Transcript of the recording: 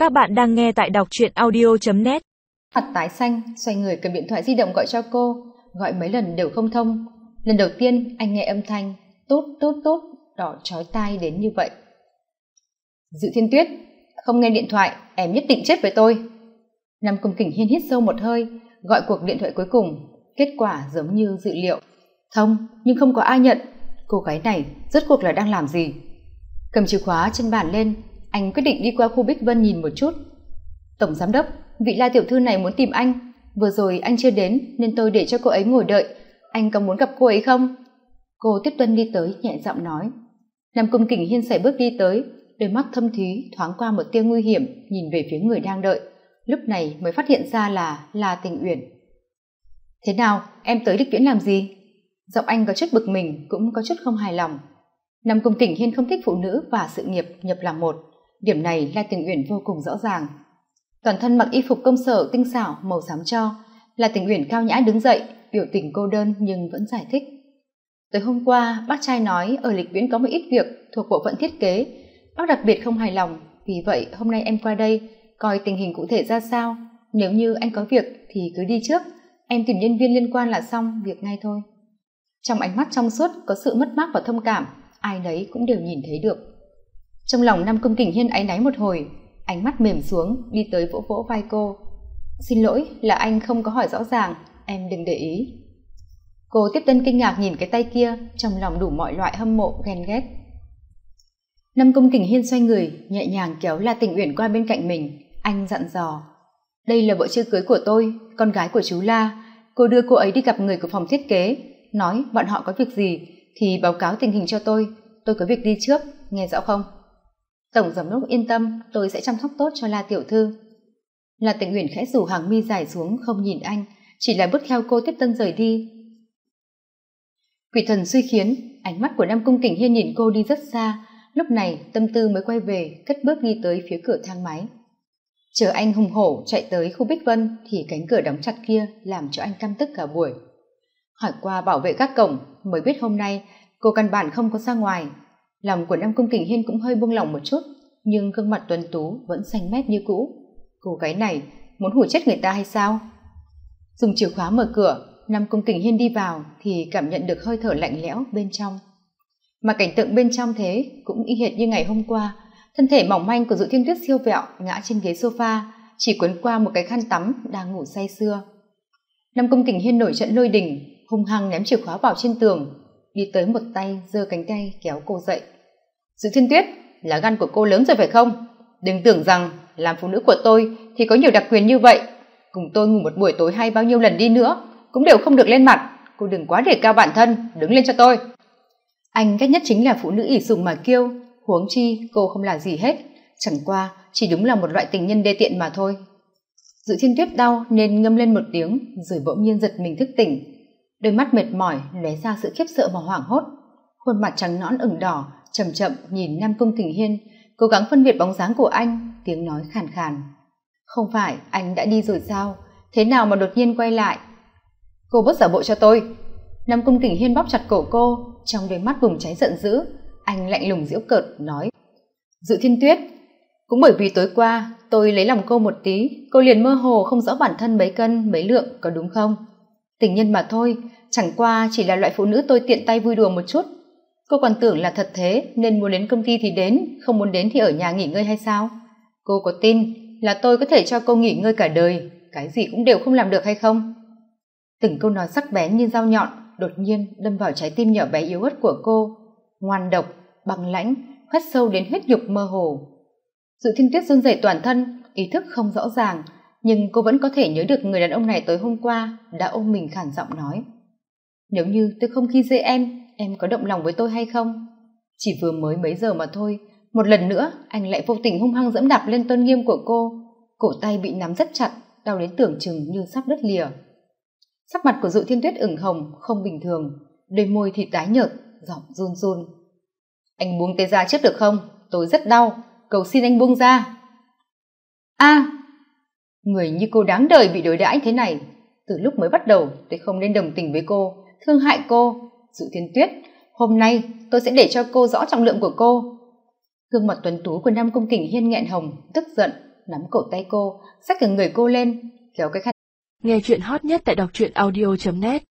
Các bạn đang nghe tại đọc truyện audio.net. Mặt tái xanh, xoay người cầm điện thoại di động gọi cho cô, gọi mấy lần đều không thông. Lần đầu tiên anh nghe âm thanh tút tút tút đỏ chói tai đến như vậy. Dự Thiên Tuyết, không nghe điện thoại em nhất định chết với tôi. Nam Cung Kình Hiên hít sâu một hơi, gọi cuộc điện thoại cuối cùng. Kết quả giống như dự liệu, thông nhưng không có ai nhận. Cô gái này rốt cuộc là đang làm gì? Cầm chìa khóa trên bàn lên, anh quyết định đi qua khu Bích Vân nhìn một chút. Tổng giám đốc, vị La tiểu thư này muốn tìm anh, vừa rồi anh chưa đến nên tôi để cho cô ấy ngồi đợi, anh có muốn gặp cô ấy không? Cô tiếp tuân đi tới nhẹ giọng nói. Nam Cung Kình Hiên sải bước đi tới, đôi mắt thâm thúy thoáng qua một tia nguy hiểm nhìn về phía người đang đợi, lúc này mới phát hiện ra là La Tình Uyển. Thế nào, em tới Địch Viễn làm gì? Giọng anh có chút bực mình cũng có chút không hài lòng. Nam Cung Kình Hiên không thích phụ nữ và sự nghiệp nhập làm một, điểm này La Tình Uyển vô cùng rõ ràng. Toàn thân mặc y phục công sở tinh xảo màu xám cho, La Tình Uyển cao nhã đứng dậy, biểu tình cô đơn nhưng vẫn giải thích. Tới hôm qua bác trai nói ở Lịch Viễn có một ít việc thuộc bộ phận thiết kế, bác đặc biệt không hài lòng, vì vậy hôm nay em qua đây coi tình hình cụ thể ra sao, nếu như anh có việc thì cứ đi trước, em tìm nhân viên liên quan là xong việc ngay thôi. Trong ánh mắt trong suốt có sự mất mát và thông cảm, ai nấy cũng đều nhìn thấy được. Trong lòng Nam Cung Kình Hiên áy náy một hồi, ánh mắt mềm xuống đi tới vỗ vỗ vai cô. Xin lỗi, là anh không có hỏi rõ ràng, em đừng để ý. Cô tiếp tân kinh ngạc nhìn cái tay kia, trong lòng đủ mọi loại hâm mộ ghen ghét. Nam Cung Kình Hiên xoay người nhẹ nhàng kéo La Tình Uyển qua bên cạnh mình, anh dặn dò. Đây là vợ chưa cưới của tôi, con gái của chú La, cô đưa cô ấy đi gặp người của phòng thiết kế, nói bọn họ có việc gì thì báo cáo tình hình cho tôi có việc đi trước, nghe rõ không? Tổng giám đốc yên tâm, tôi sẽ chăm sóc tốt cho La tiểu thư. La Tình Uyển khẽ rủ hàng mi dài xuống không nhìn anh, chỉ là bước theo cô tiếp tân rời đi. Quỷ thần suy khiến, ánh mắt của Nam Cung Kình Hiên nhìn cô đi rất xa, lúc này tâm tư mới quay về, cất bước đi tới phía cửa thang máy. Chờ anh hùng hổ chạy tới khu Bích Vân thì cánh cửa đóng chặt kia làm cho anh căm tức cả buổi. Hỏi qua bảo vệ các cổng mới biết hôm nay cô căn bản không có ra ngoài. Lòng của Nam Cung Kình Hiên cũng hơi buông lỏng một chút, nhưng gương mặt tuấn tú vẫn xanh mét như cũ. Cô gái này muốn hù chết người ta hay sao? Dùng chìa khóa mở cửa, Nam Cung Kình Hiên đi vào thì cảm nhận được hơi thở lạnh lẽo bên trong. Mà cảnh tượng bên trong thế cũng y hệt như ngày hôm qua, thân thể mỏng manh của Dự Thiên Tuyết siêu vẹo ngã trên ghế sofa, chỉ quấn qua một cái khăn tắm đang ngủ say sưa. Nam Cung Kình Hiên nổi trận lôi đình, hung hăng ném chìa khóa vào trên tường, đi tới một tay giơ cánh tay kéo cô dậy. Dự Thiên Tuyết, là gan của cô lớn rồi phải không? Đừng tưởng rằng làm phụ nữ của tôi thì có nhiều đặc quyền như vậy, cùng tôi ngủ một buổi tối hay bao nhiêu lần đi nữa cũng đều không được lên mặt, cô đừng quá đề cao bản thân, đứng lên cho tôi. Anh ghét nhất chính là phụ nữ ỷ sùng mà kiêu, huống chi cô không là gì hết, chẳng qua chỉ đúng là một loại tình nhân đê tiện mà thôi. Dự Thiên Tuyết đau nên ngâm lên một tiếng rồi bỗng nhiên giật mình thức tỉnh, đôi mắt mệt mỏi lóe ra sự khiếp sợ và hoảng hốt, khuôn mặt trắng nõn ửng đỏ, chậm chậm nhìn Nam Cung Kình Hiên, cố gắng phân biệt bóng dáng của anh, tiếng nói khàn khàn. Không phải anh đã đi rồi sao, thế nào mà đột nhiên quay lại? Cô bớt giả bộ cho tôi. Nam Cung Kình Hiên bóp chặt cổ cô, trong đôi mắt bùng cháy giận dữ, anh lạnh lùng giễu cợt nói. Dự Thiên Tuyết, cũng bởi vì tối qua tôi lấy lòng cô một tí, cô liền mơ hồ không rõ bản thân mấy cân mấy lượng, có đúng không? Tình nhân mà thôi, chẳng qua chỉ là loại phụ nữ tôi tiện tay vui đùa một chút. Cô còn tưởng là thật thế nên muốn đến công ty thì đến, không muốn đến thì ở nhà nghỉ ngơi hay sao? Cô có tin là tôi có thể cho cô nghỉ ngơi cả đời, cái gì cũng đều không làm được hay không? Từng câu nói sắc bén như dao nhọn đột nhiên đâm vào trái tim nhỏ bé yếu ớt của cô, ngoan độc, băng lãnh, khoét sâu đến huyết nhục mơ hồ. Dự Thiên Tuyết run rẩy toàn thân, ý thức không rõ ràng, nhưng cô vẫn có thể nhớ được người đàn ông này tối hôm qua đã ôm mình khản giọng nói. Nếu như tôi không khi dễ em có động lòng với tôi hay không? Chỉ vừa mới mấy giờ mà thôi, một lần nữa anh lại vô tình hung hăng dẫm đạp lên tôn nghiêm của cô, cổ tay bị nắm rất chặt, đau đến tưởng chừng như sắp đứt lìa. Sắc mặt của Dự Thiên Tuyết ửng hồng không bình thường, đôi môi thì tái nhợt, giọng run run. Anh buông tay ra trước được không? Tôi rất đau, cầu xin anh buông ra. Người như cô đáng đời bị đối đãi thế này. Từ lúc mới bắt đầu tôi không nên đồng tình với cô, thương hại cô. Dự Thiên Tuyết, hôm nay tôi sẽ để cho cô rõ trọng lượng của cô. Gương mặt tuấn tú của Nam Cung Kình Hiên nghẹn hồng, tức giận, nắm cổ tay cô, xách cả người cô lên, kéo cái khăn. Nghe chuyện hot nhất tại đọc truyện audio.net